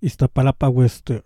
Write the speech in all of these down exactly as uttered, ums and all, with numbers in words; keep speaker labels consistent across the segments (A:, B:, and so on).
A: Iztapalapa Western.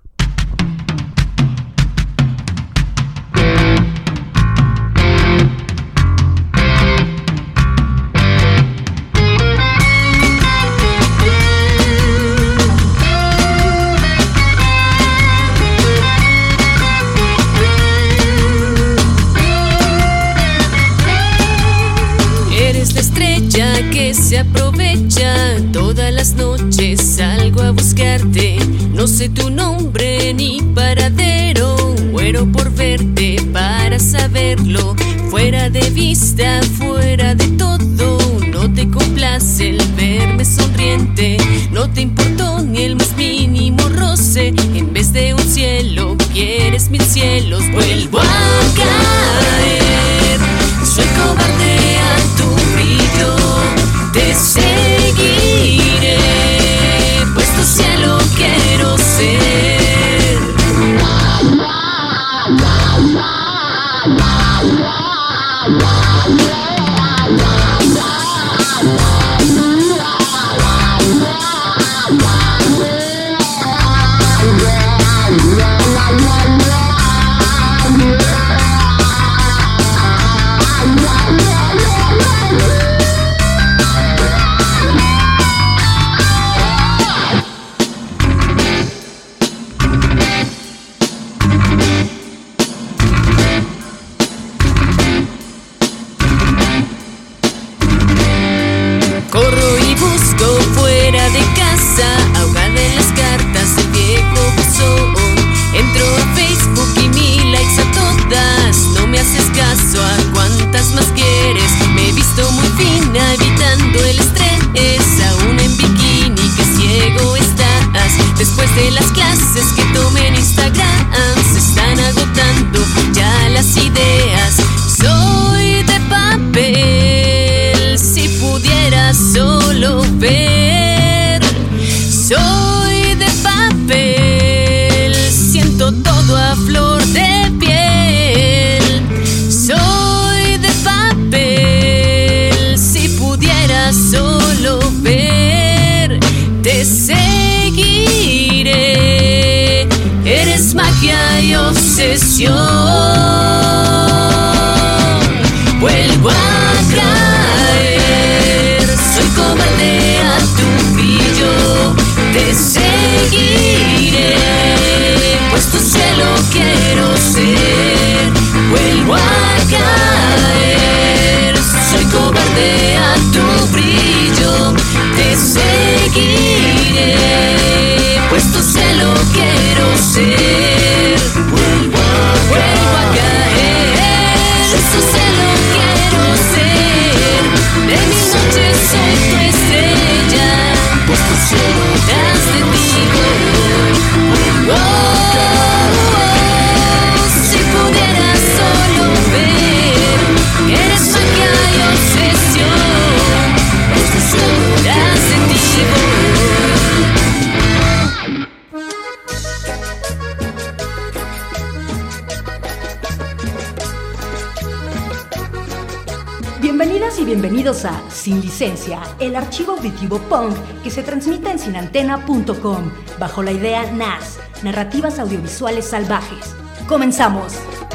B: Que se aprovecha todas las noches, salgo a buscarte, no sé tu nombre ni paradero, muero por verte para saberlo, fuera de vista, fuera de todo, no te complace el verme sonriente, no te importó ni el más mínimo roce, en vez de un cielo quieres mil cielos, vuelvo a caer, soy cobarde a tu brillo. Te seguiré, pues tu cielo quiero ser. Ahogada en las cartas del viejo buzón, entro a Facebook y mil likes a todas. No me haces caso, a cuántas más quieres. Me he visto muy fina, evitando el estrés. Aún en bikini, que ciego estás. Después de las clases que tomé en Instagram, se están agotando ya las ideas. Soy de papel, si pudiera solo ver. Soy de papel, siento todo a flor de piel. Soy de papel, si pudiera solo ver, te seguiré. Eres magia y obsesión. Vuelvo a caer, soy cobarde a tu brillo. Te seguiré, pues tu cielo quiero ser. Vuelvo a caer, soy cobarde a tu brillo. Te seguiré, pues tu cielo quiero ser. Vuelvo a, vuelvo a caer, pues tu cielo quiero ser. De mis noches soy tu estrella, pues tu cielo tras de ti voy. Oh, oh, oh, si pudieras solo ver que eres magia y obsesión, pues tu cielo tras de ti
C: Bienvenidas y bienvenidos a Sin Licencia, el archivo auditivo punk que se transmite en sin antena punto com, bajo la idea N A S, Narrativas Audiovisuales Salvajes. ¡Comenzamos!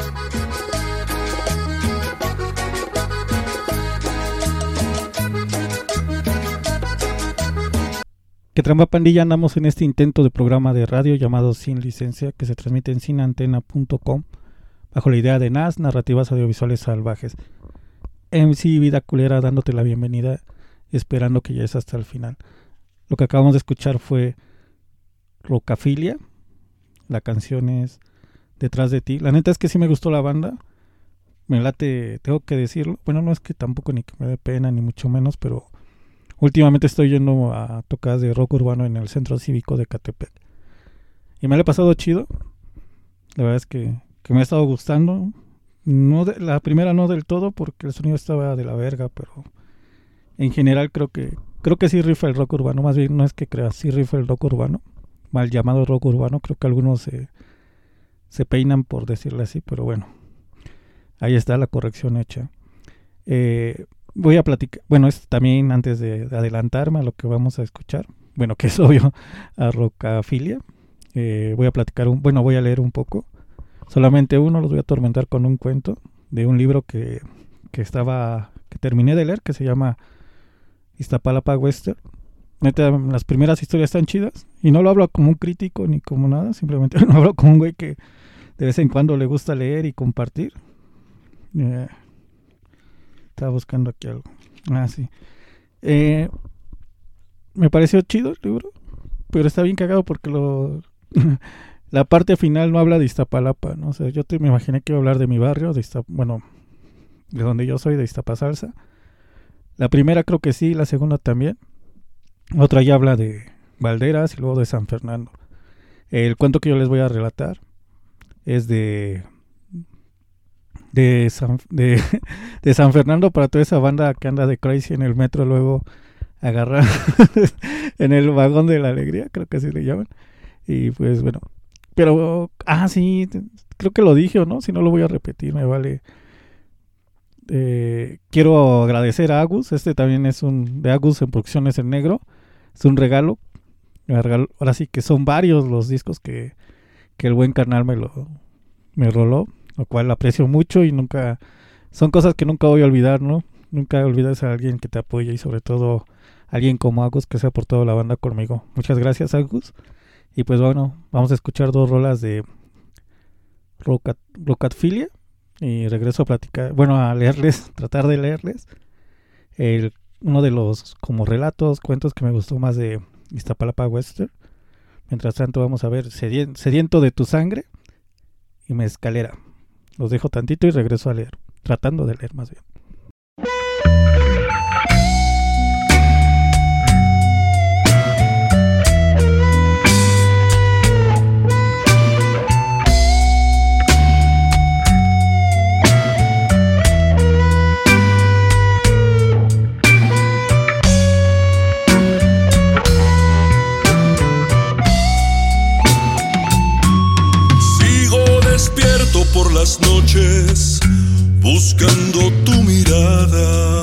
A: Que tramba pandilla, andamos en este intento de programa de radio llamado Sin Licencia, que se transmite en sin antena punto com, bajo la idea de N A S, Narrativas Audiovisuales Salvajes. M C Vida Culera dándote la bienvenida, esperando que llegues hasta el final. Lo que acabamos de escuchar fue Rocafilia, la canción es Detrás de ti. La neta es que sí me gustó la banda, me late, tengo que decirlo. Bueno, no es que tampoco ni que me dé pena ni mucho menos, pero últimamente estoy yendo a tocadas de rock urbano en el Centro Cívico de Ecatepec y me lo he pasado chido. La verdad es que, que me ha estado gustando. No de, la primera no del todo porque el sonido estaba de la verga, pero en general creo que creo que sí rifa el rock urbano. Más bien no es que creas, sí rifa el rock urbano, mal llamado rock urbano. Creo que algunos se, se peinan por decirle así, pero bueno, ahí está la corrección hecha. Eh, voy a platicar, bueno, es también antes de, de adelantarme a lo que vamos a escuchar, bueno, que es obvio, a Rocafilia. Eh, voy a platicar, un, bueno, voy a leer un poco. Solamente uno, los voy a atormentar con un cuento de un libro que, que estaba, que terminé de leer, que se llama Iztapalapa Western. Neta, las primeras historias están chidas. Y no lo hablo como un crítico ni como nada, simplemente lo hablo como un güey que de vez en cuando le gusta leer y compartir. Eh, estaba buscando aquí algo. Ah, sí. Eh, me pareció chido el libro, pero está bien cagado porque lo la parte final no habla de Iztapalapa, ¿no? O sea, yo te, me imaginé que iba a hablar de mi barrio, de Iztap, bueno, de donde yo soy, de Iztapasalsa. La primera creo que sí, la segunda también. Otra ya habla de Valderas y luego de San Fernando. El cuento que yo les voy a relatar es de de San, de, de San Fernando, para toda esa banda que anda de crazy en el metro, luego agarra en el vagón de la alegría, creo que así le llaman. Y pues bueno, pero ah sí, creo que lo dije o no, si no lo voy a repetir, me vale. Eh, quiero agradecer a Agus, este también es un de Agus en Producciones en Negro, es un regalo. Me regaló, ahora sí que son varios los discos que, que el buen carnal me lo me roló, lo cual aprecio mucho y nunca, son cosas que nunca voy a olvidar, ¿no? Nunca olvides a alguien que te apoya y sobre todo alguien como Agus que se ha aportado la banda conmigo. Muchas gracias, Agus. Y pues bueno, vamos a escuchar dos rolas de Rocat, Rocatfilia y regreso a platicar, bueno, a leerles, tratar de leerles el, uno de los como relatos, cuentos que me gustó más de Iztapalapa Western. Mientras tanto vamos a ver Sedien, Sediento de tu sangre y Mezcalera. Los dejo tantito y regreso a leer, tratando de leer más bien.
D: Por las noches, buscando tu mirada.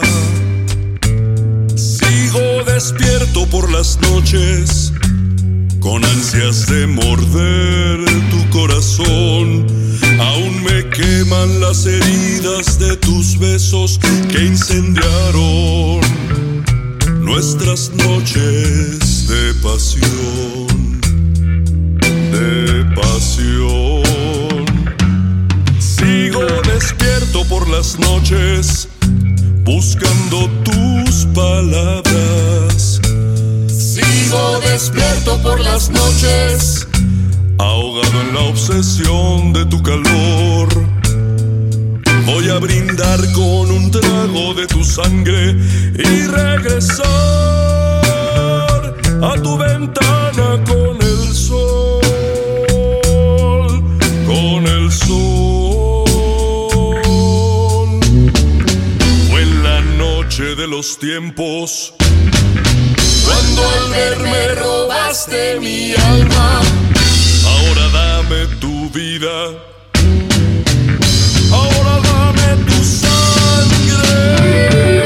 D: Sigo despierto por las noches, con ansias de morder tu corazón. Aún me queman las heridas de tus besos que incendiaron nuestras noches de pasión, de pasión. Sigo despierto por las noches, buscando tus palabras. Sigo despierto por las noches, ahogado en la obsesión de tu calor. Voy a brindar con un trago de tu sangre y regresar a tu ventana con el sol, con el sol. De los tiempos, cuando al verme robaste mi alma, ahora dame tu vida, ahora dame tu sangre.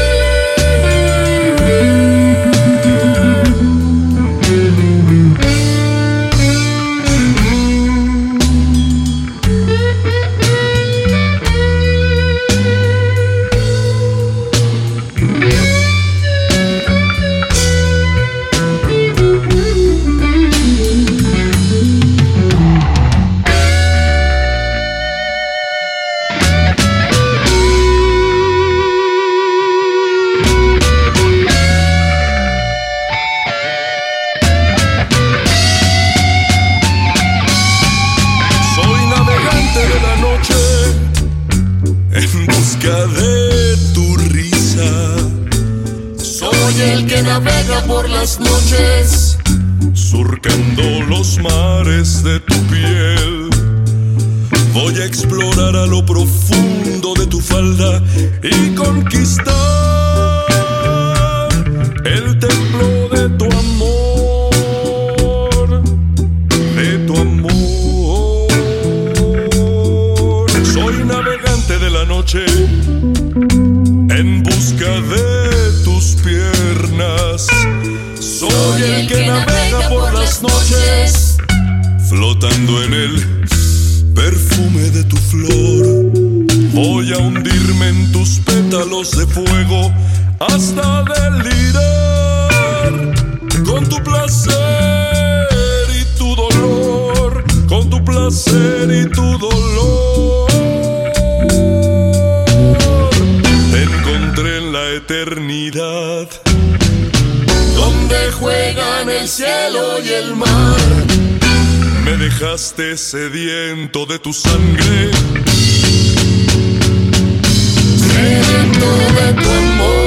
D: Por las noches, surcando los mares de tu piel, voy a explorar a lo profundo de tu falda y conquistar el templo de tu amor, de tu amor. Soy navegante de la noche, en busca de tus piernas. Soy el que navega por las noches, flotando en el perfume de tu flor. Voy a hundirme en tus pétalos de fuego hasta delirar con tu placer y tu dolor, con tu placer y tu dolor. Te encontré en la eternidad, donde juegan el cielo y el mar. Me dejaste sediento de tu sangre, sediento de tu amor.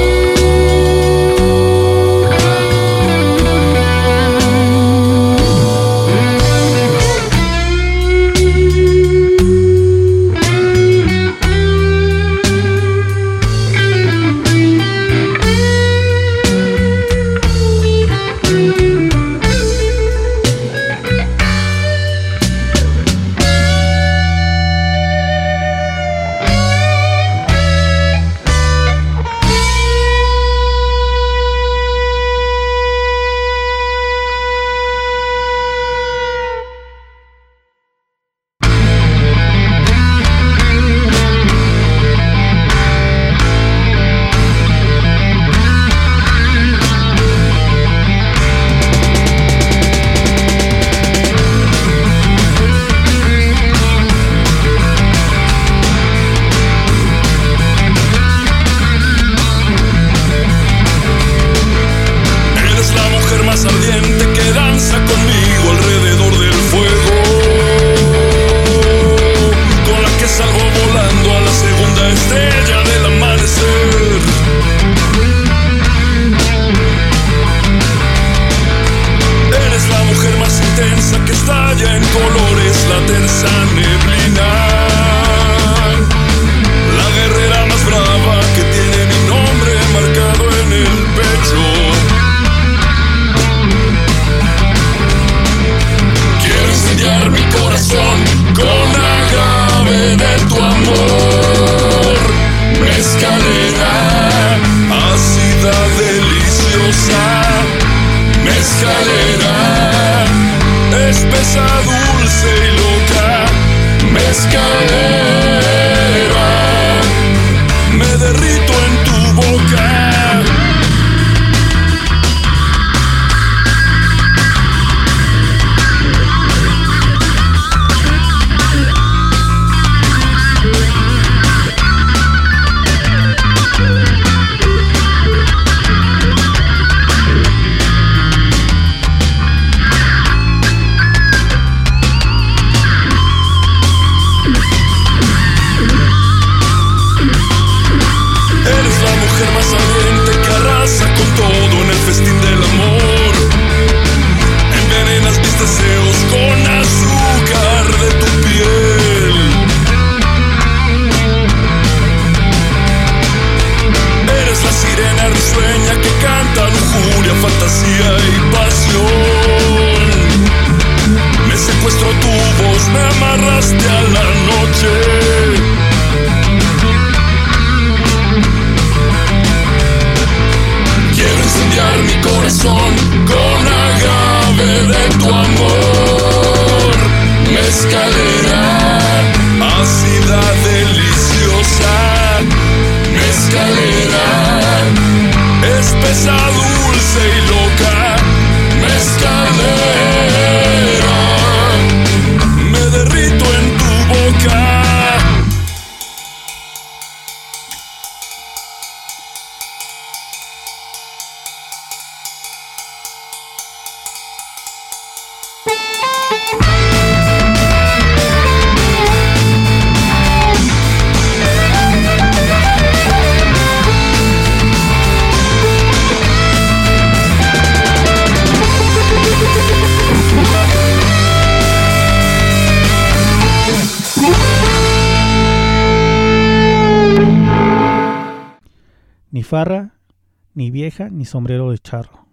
A: Ni farra, ni vieja, ni sombrero de charro.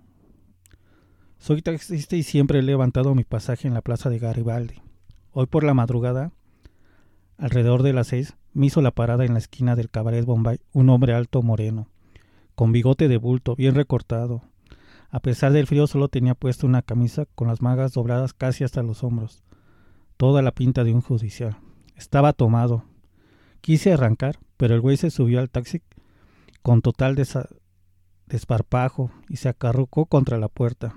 A: Soy taxista y siempre he levantado mi pasaje en la plaza de Garibaldi. Hoy por la madrugada, alrededor de las seis, me hizo la parada en la esquina del Cabaret Bombay un hombre alto moreno, con bigote de bulto, bien recortado. A pesar del frío solo tenía puesta una camisa con las mangas dobladas casi hasta los hombros. toda la pinta de un judicial. Estaba tomado. Quise arrancar, pero el güey se subió al taxi con total desa- desparpajo y se acarrucó contra la puerta.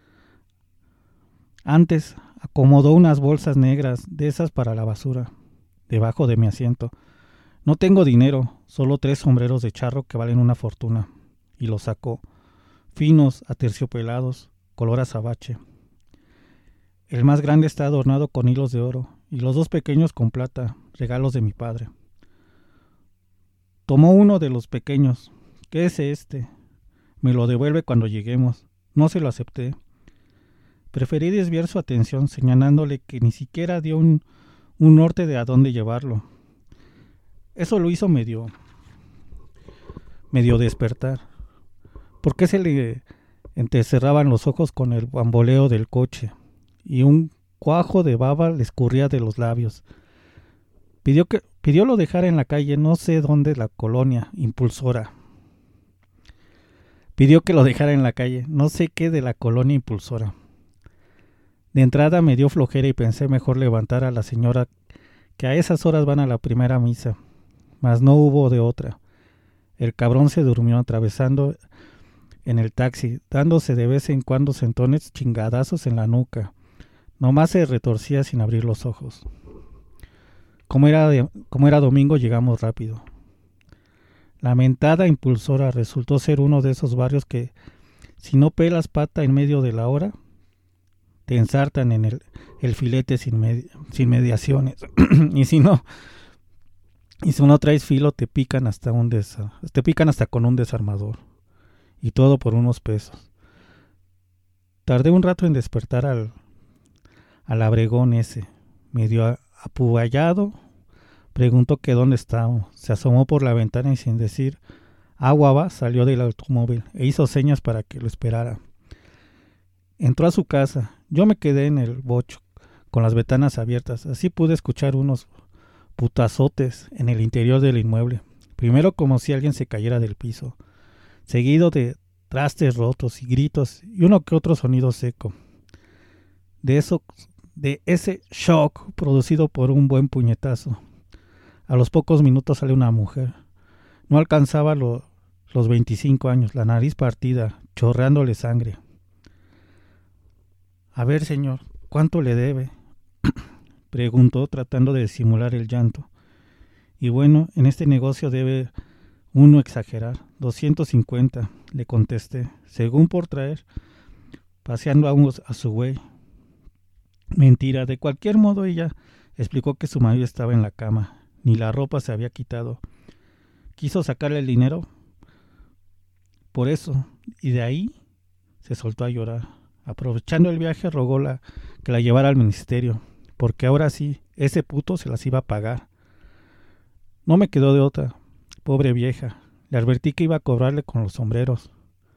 A: Antes acomodó unas bolsas negras de esas para la basura debajo de mi asiento. No tengo dinero, solo tres sombreros de charro que valen una fortuna. Y los sacó, finos, aterciopelados, color azabache. El más grande está adornado con hilos de oro y los dos pequeños con plata, regalos de mi padre. Tomó uno de los pequeños. ¿Qué es este? Me lo devuelve cuando lleguemos. No se lo acepté. Preferí desviar su atención señalándole que ni siquiera dio un, un norte de a dónde llevarlo. Eso lo hizo medio, medio despertar. ¿Por qué se le entrecerraban los ojos con el bamboleo del coche? Y un cuajo de baba le escurría de los labios. Pidió que pidió lo dejara en la calle, no sé dónde, la colonia Impulsora. Pidió que lo dejara en la calle, no sé qué de la colonia Impulsora. De entrada me dio flojera y pensé mejor levantar a la señora que a esas horas van a la primera misa, mas no hubo de otra. El cabrón se durmió atravesando en el taxi, dándose de vez en cuando sentones chingadazos en la nuca. Nomás se retorcía sin abrir los ojos. Como era, de, como era domingo, llegamos rápido. La mentada Impulsora resultó ser uno de esos barrios que, si no pelas pata en medio de la hora, te ensartan en el, el filete sin, med, sin mediaciones. y si no, y si no traes filo, te pican hasta un desa, te pican hasta con un desarmador. Y todo por unos pesos. Tardé un rato en despertar al, al abregón ese, medio apuballado. Preguntó que dónde estábamos. Se asomó por la ventana y sin decir agua va, salió del automóvil e hizo señas para que lo esperara. Entró a su casa. Yo me quedé en el bocho, con las ventanas abiertas. Así pude escuchar unos putazotes en el interior del inmueble. Primero como si alguien se cayera del piso, seguido de trastes rotos y gritos y uno que otro sonido seco. De eso, de ese shock producido por un buen puñetazo. A los pocos minutos sale una mujer. No alcanzaba lo, los veinticinco años, la nariz partida, chorreándole sangre. A ver, señor, ¿cuánto le debe? Preguntó tratando de disimular el llanto. Y bueno, en este negocio debe uno exagerar. doscientos cincuenta, le contesté, según por traer, paseando a, un, a su güey. Mentira, de cualquier modo ella explicó que su marido estaba en la cama, ni la ropa se había quitado. Quiso sacarle el dinero, por eso, y de ahí se soltó a llorar. Aprovechando el viaje, rogó la, que la llevara al ministerio, porque ahora sí, ese puto se las iba a pagar. No me quedó de otra, pobre vieja. Le advertí que iba a cobrarle con los sombreros.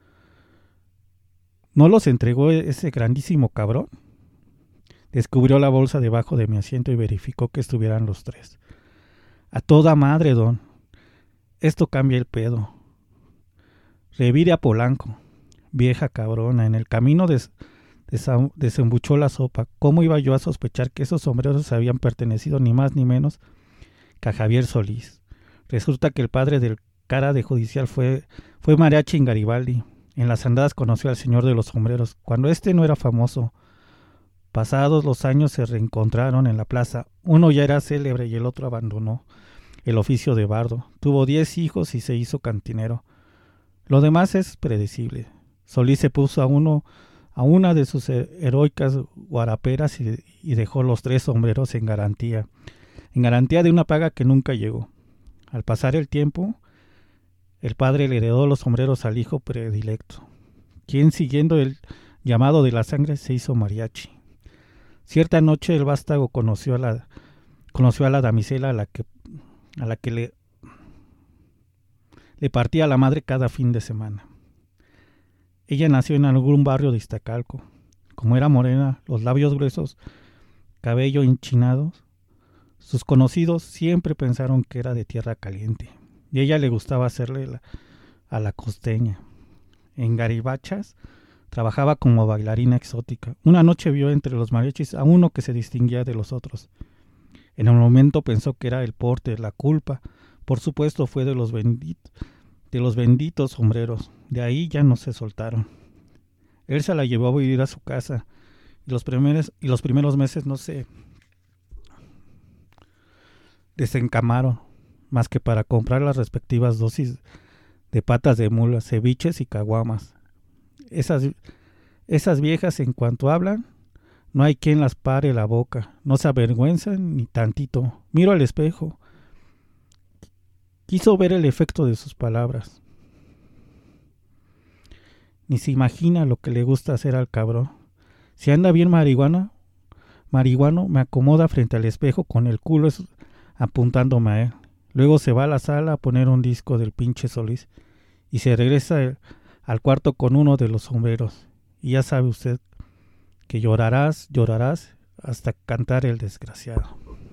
A: ¿No los entregó ese grandísimo cabrón? Descubrió la bolsa debajo de mi asiento y verificó que estuvieran los tres. A toda madre, don. Esto cambia el pedo. Revire a Polanco. Vieja cabrona, en el camino des, desa, desembuchó la sopa. ¿Cómo iba yo a sospechar que esos sombreros habían pertenecido ni más ni menos que a Javier Solís? Resulta que el padre del cara de judicial fue, fue mariachi en Garibaldi. En las andadas conoció al señor de los sombreros, cuando este no era famoso. Pasados los años se reencontraron en la plaza. Uno ya era célebre y el otro abandonó el oficio de bardo. Tuvo diez hijos y se hizo cantinero. Lo demás es predecible. Solís se puso a uno a una de sus heroicas guaraperas y, y dejó los tres sombreros en garantía, en garantía de una paga que nunca llegó. Al pasar el tiempo, el padre le heredó los sombreros al hijo predilecto, quien, siguiendo el llamado de la sangre, se hizo mariachi. Cierta noche el vástago conoció a la conoció a la damisela a la que a la que le le partía la madre cada fin de semana. Ella nació en algún barrio de Iztacalco. Como era morena, los labios gruesos, cabello hinchinado, sus conocidos siempre pensaron que era de tierra caliente, y a ella le gustaba hacerle la, a la costeña. En Garibachas Trabajaba como bailarina exótica. Una noche vio entre los mariachis a uno que se distinguía de los otros. En el momento pensó que era el porte. La culpa, por supuesto, fue de los benditos, de los benditos sombreros. De ahí ya no se soltaron. Él se la llevó a vivir a su casa y los primeros, y los primeros meses no se desencamaron más que para comprar las respectivas dosis de patas de mula, ceviches y caguamas. Esas, esas viejas, en cuanto hablan, no hay quien las pare la boca, no se avergüenzan ni tantito. Miro al espejo. Quiso ver el efecto de sus palabras. Ni se imagina lo que le gusta hacer al cabrón. Si anda bien marihuana, marihuano, me acomoda frente al espejo con el culo apuntándome a él. Luego se va a la sala a poner un disco del pinche Solís y se regresa al cuarto con uno de los sombreros. Y ya sabe usted que llorarás, llorarás hasta cantar el desgraciado.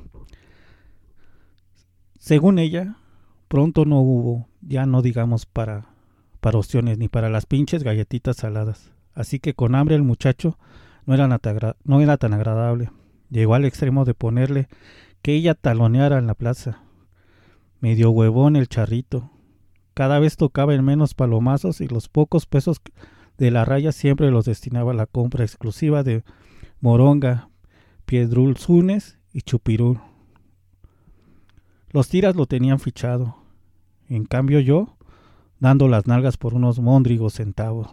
A: Según ella, pronto no hubo, ya no digamos para, para opciones ni para las pinches galletitas saladas. Así que con hambre el muchacho no era, natagra, no era tan agradable. Llegó al extremo de ponerle que ella taloneara en la plaza. Medio huevón el charrito. Cada vez tocaba en menos palomazos y los pocos pesos de la raya siempre los destinaba a la compra exclusiva de moronga, piedrulzunes y chupirul. Los tiras lo tenían fichado. En cambio yo, dando las nalgas por unos móndrigos centavos.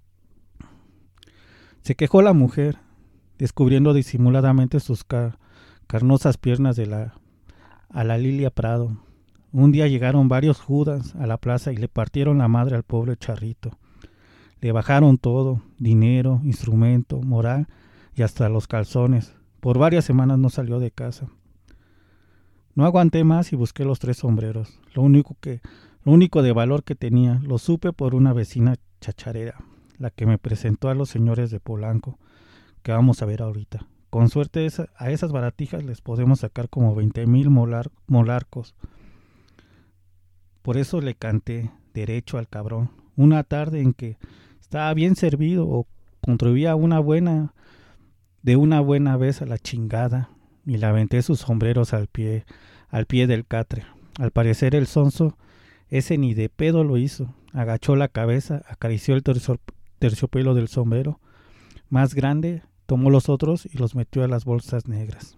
A: Se quejó la mujer, descubriendo disimuladamente sus car- carnosas piernas de la, a la Lilia Prado. Un día llegaron varios judas a la plaza y le partieron la madre al pobre charrito. Le bajaron todo, dinero, instrumento, moral y hasta los calzones. Por varias semanas no salió de casa. No aguanté más y busqué los tres sombreros. Lo único que, lo único de valor que tenía, lo supe por una vecina chacharera, la que me presentó a los señores de Polanco, que vamos a ver ahorita. Con suerte esa, a esas baratijas les podemos sacar como veinte mil molar, molarcos. Por eso le canté derecho al cabrón. Una tarde en que estaba bien servido o contribuía una buena, de una buena vez a la chingada, y le aventé sus sombreros al pie, al pie del catre. Al parecer el sonso ese ni de pedo lo hizo. Agachó la cabeza, acarició el tercio, terciopelo del sombrero más grande, tomó los otros y los metió a las bolsas negras.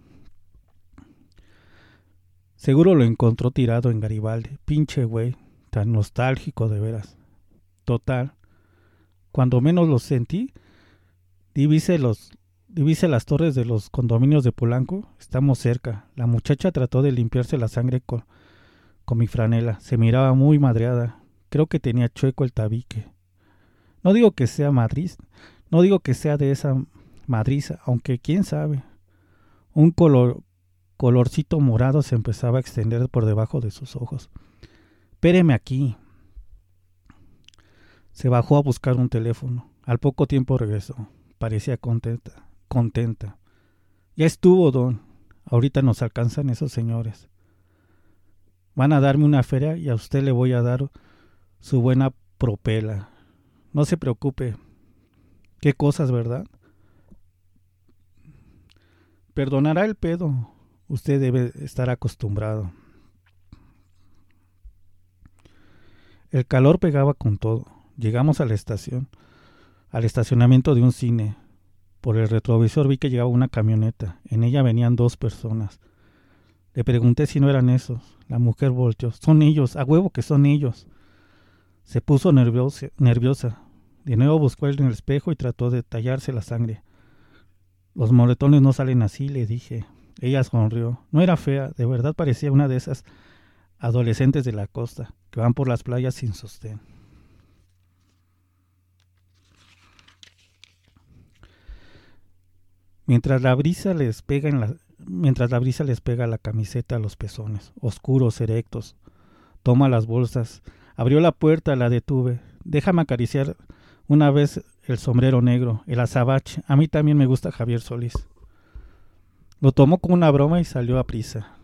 A: Seguro lo encontró tirado en Garibaldi. Pinche güey, tan nostálgico de veras. Total, cuando menos lo sentí, divise, los, divise las torres de los condominios de Polanco. Estamos cerca. La muchacha trató de limpiarse la sangre con, con mi franela. Se miraba muy madreada. Creo que tenía chueco el tabique. No digo que sea madriz, no digo que sea de esa madriza, aunque quién sabe. Un color... colorcito morado se empezaba a extender por debajo de sus ojos. Espéreme aquí. Se bajó a buscar un teléfono. Al poco tiempo regresó. Parecía contenta. Contenta. Ya estuvo, don. Ahorita nos alcanzan esos señores. Van a darme una feria y a usted le voy a dar su buena propela. No se preocupe. Qué cosas, ¿verdad? Perdonará el pedo. Usted debe estar acostumbrado. El calor pegaba con todo. Llegamos a la estación, al estacionamiento de un cine. Por el retrovisor vi que llegaba una camioneta. En ella venían dos personas. Le pregunté si no eran esos. La mujer volteó. Son ellos, a huevo que son ellos. Se puso nerviosa. nerviosa. De nuevo buscó en el espejo y trató de tallarse la sangre. Los moretones no salen así, le dije. Ella sonrió. No era fea, de verdad parecía una de esas adolescentes de la costa que van por las playas sin sostén. Mientras la brisa les pega en la, mientras la brisa les pega la camiseta a los pezones, oscuros, erectos, toma las bolsas, abrió la puerta, la detuve. Déjame acariciar una vez el sombrero negro, el azabache. A mí también me gusta Javier Solís. Lo tomó como una broma y salió a prisa.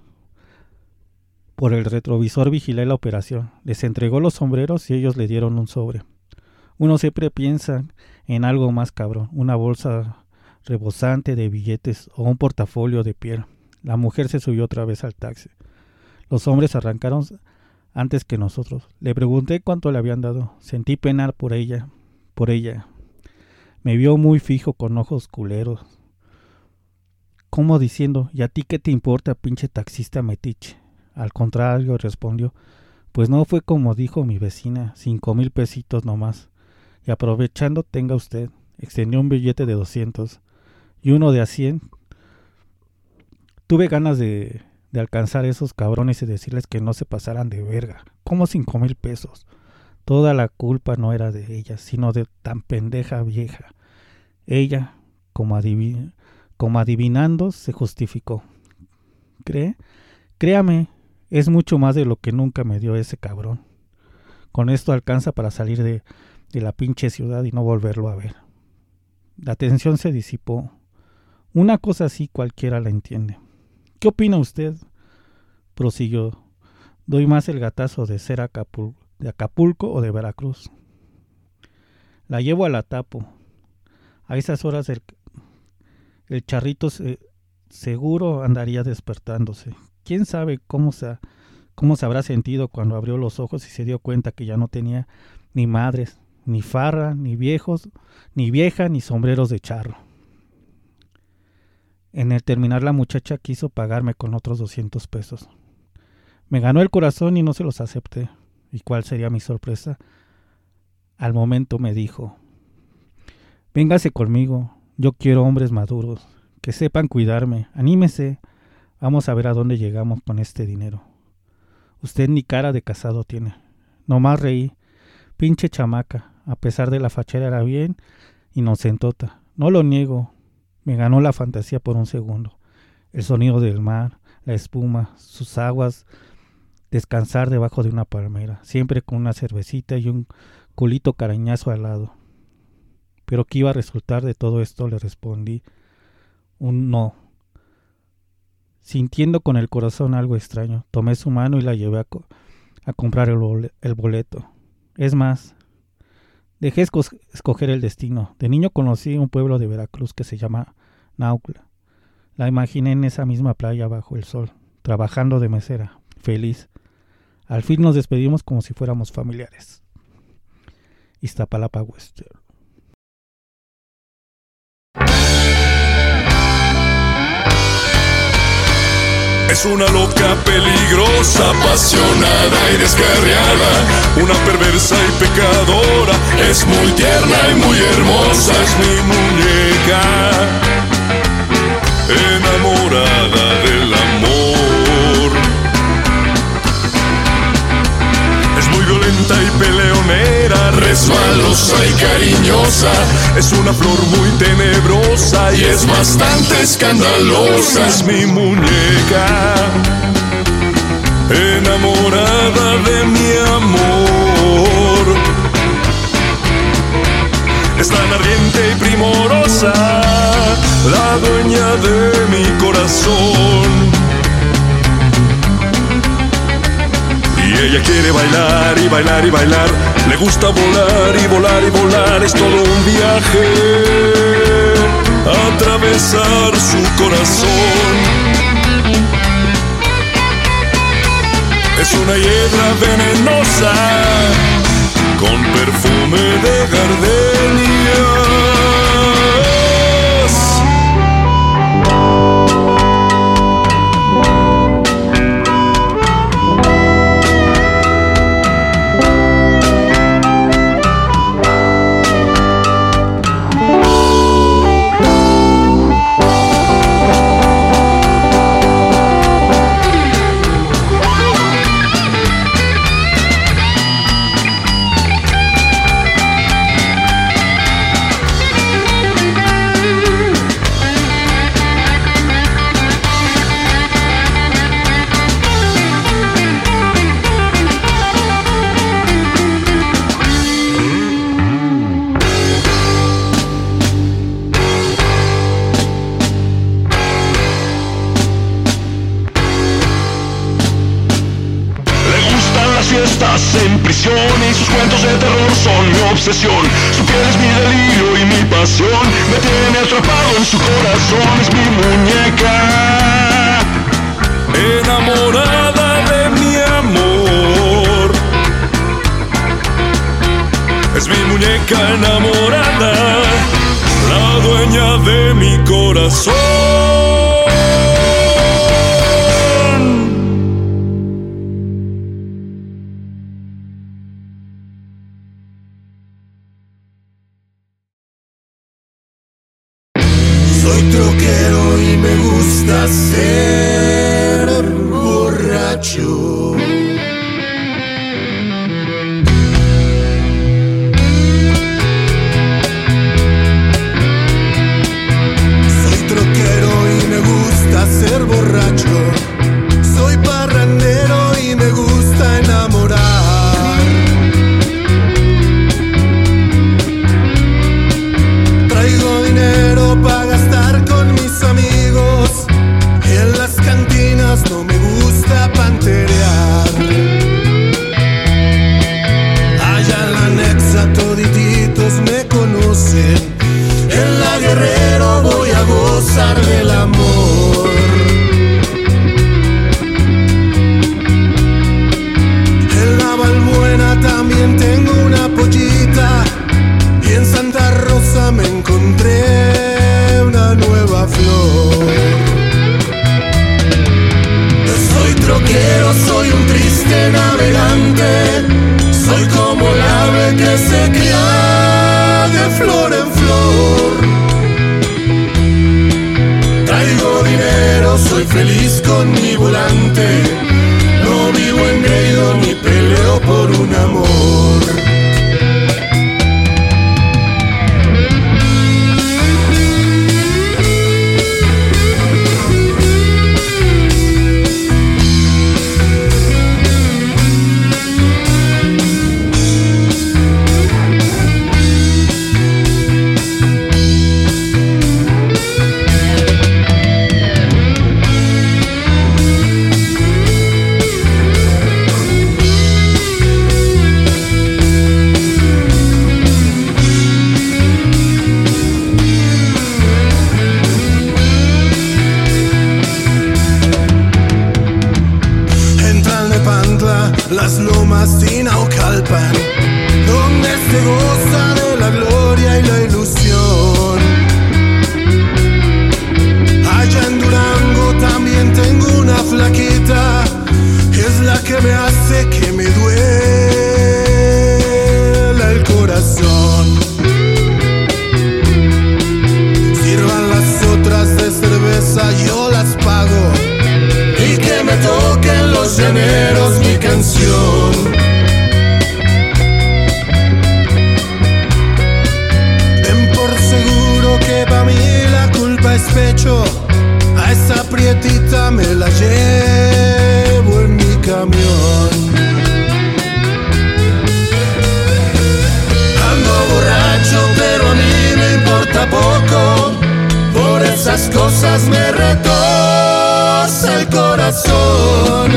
A: Por el retrovisor vigilé la operación. Les entregó los sombreros y ellos le dieron un sobre. Uno siempre piensa en algo más cabrón, una bolsa rebosante de billetes o un portafolio de piel. La mujer se subió otra vez al taxi. Los hombres arrancaron antes que nosotros. Le pregunté cuánto le habían dado. Sentí pena por ella, por ella. Me vio muy fijo con ojos culeros, como diciendo, ¿y a ti qué te importa, pinche taxista metiche? Al contrario, respondió, pues no fue como dijo mi vecina, cinco mil pesitos nomás. Y aprovechando, tenga usted. Extendió un billete de doscientos y uno de a cien. Tuve ganas de, de alcanzar a esos cabrones y decirles que no se pasaran de verga. ¿Cómo cinco mil pesos? Toda la culpa no era de ella, sino de tan pendeja vieja. Ella, como, adiv- como adivinando, se justificó. ¿Cree? Créame, es mucho más de lo que nunca me dio ese cabrón. Con esto alcanza para salir de, de la pinche ciudad y no volverlo a ver. La tensión se disipó. Una cosa así cualquiera la entiende. ¿Qué opina usted? Prosiguió. Doy más el gatazo de ser Acapulco, de Acapulco o de Veracruz. La llevo a la tapo. A esas horas el, el charrito se, seguro andaría despertándose. ¿Quién sabe cómo se, cómo se habrá sentido cuando abrió los ojos y se dio cuenta que ya no tenía ni madres, ni farra, ni viejos, ni vieja, ni sombreros de charro? En el terminar la muchacha quiso pagarme con otros doscientos pesos. Me ganó el corazón y no se los acepté. ¿Y cuál sería mi sorpresa? Al momento me dijo, véngase conmigo, yo quiero hombres maduros, que sepan cuidarme, anímese, vamos a ver a dónde llegamos con este dinero. Usted ni cara de casado tiene. Nomás reí, pinche chamaca, a pesar de la fachera era bien inocentota, no lo niego, me ganó la fantasía por un segundo. El sonido del mar, la espuma, sus aguas, descansar debajo de una palmera, siempre con una cervecita y un culito cariñazo al lado. Pero ¿qué iba a resultar de todo esto? Le respondí un no. Sintiendo con el corazón algo extraño, tomé su mano y la llevé a, co- a comprar el, bol- el boleto. Es más, dejé esco- escoger el destino. De niño conocí un pueblo de Veracruz que se llama Naucla. La imaginé en esa misma playa bajo el sol, trabajando de mesera, feliz. Al fin nos despedimos como si fuéramos familiares. Iztapalapa Western.
D: Es una loca peligrosa, apasionada y descarriada, una perversa y pecadora, es muy tierna y muy hermosa, es mi muñeca, enamorada del amor. Es muy violenta y peleonera, resbalosa y cariñosa, es una flor muy tenebrosa y es bastante escandalosa. Es mi muñeca, enamorada de mi amor. Es tan ardiente y primorosa, la dueña de mi corazón. Y ella quiere bailar y bailar y bailar, le gusta volar y volar y volar, es todo un viaje, atravesar su corazón. Es una hiedra venenosa, con perfume de gardenias. en prisión y sus cuentos de terror son mi obsesión. Su piel es mi delirio y mi pasión, me tiene atrapado en su corazón. Es mi muñeca, enamorada de mi amor. Es mi muñeca enamorada, la dueña de mi corazón.
E: Soy troquero y me gusta ser borracho. Soy troquero y me gusta ser borracho. Soy parrandero y me gusta enamorar. Traigo dinero para gastar con mis amigos. En las cantinas no me gusta panterear. Allá en la Nexa todititos me conocen. En la Guerrero voy a gozar del amor. En la Balbuena también tengo una pollita. Y en Santa Rosa me encontré una nueva flor. Soy troquero, soy un triste navegante. Soy como el ave que se cría de flor en flor. Traigo dinero, soy feliz con mi volante. No vivo engreído ni peleo por un amor. Las lomas de Naucalpan, donde se goza de la gloria y la ilusión. Allá en Durango también tengo una flaquita, es la que me hace que me duela el corazón. Sirvan las otras de cerveza, yo las pago. Y que me toquen los llaneros mi canción. Den por seguro que pa' mí la culpa es pecho. A esa prietita me la llevo en mi camión. Ando borracho pero a mí me importa poco. Por esas cosas me retosa el corazón.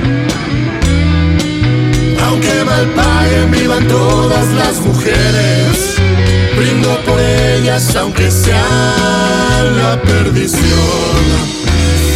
E: Aunque mal paguen, vivan todas las mujeres. Brindo por ellas aunque sean la perdición.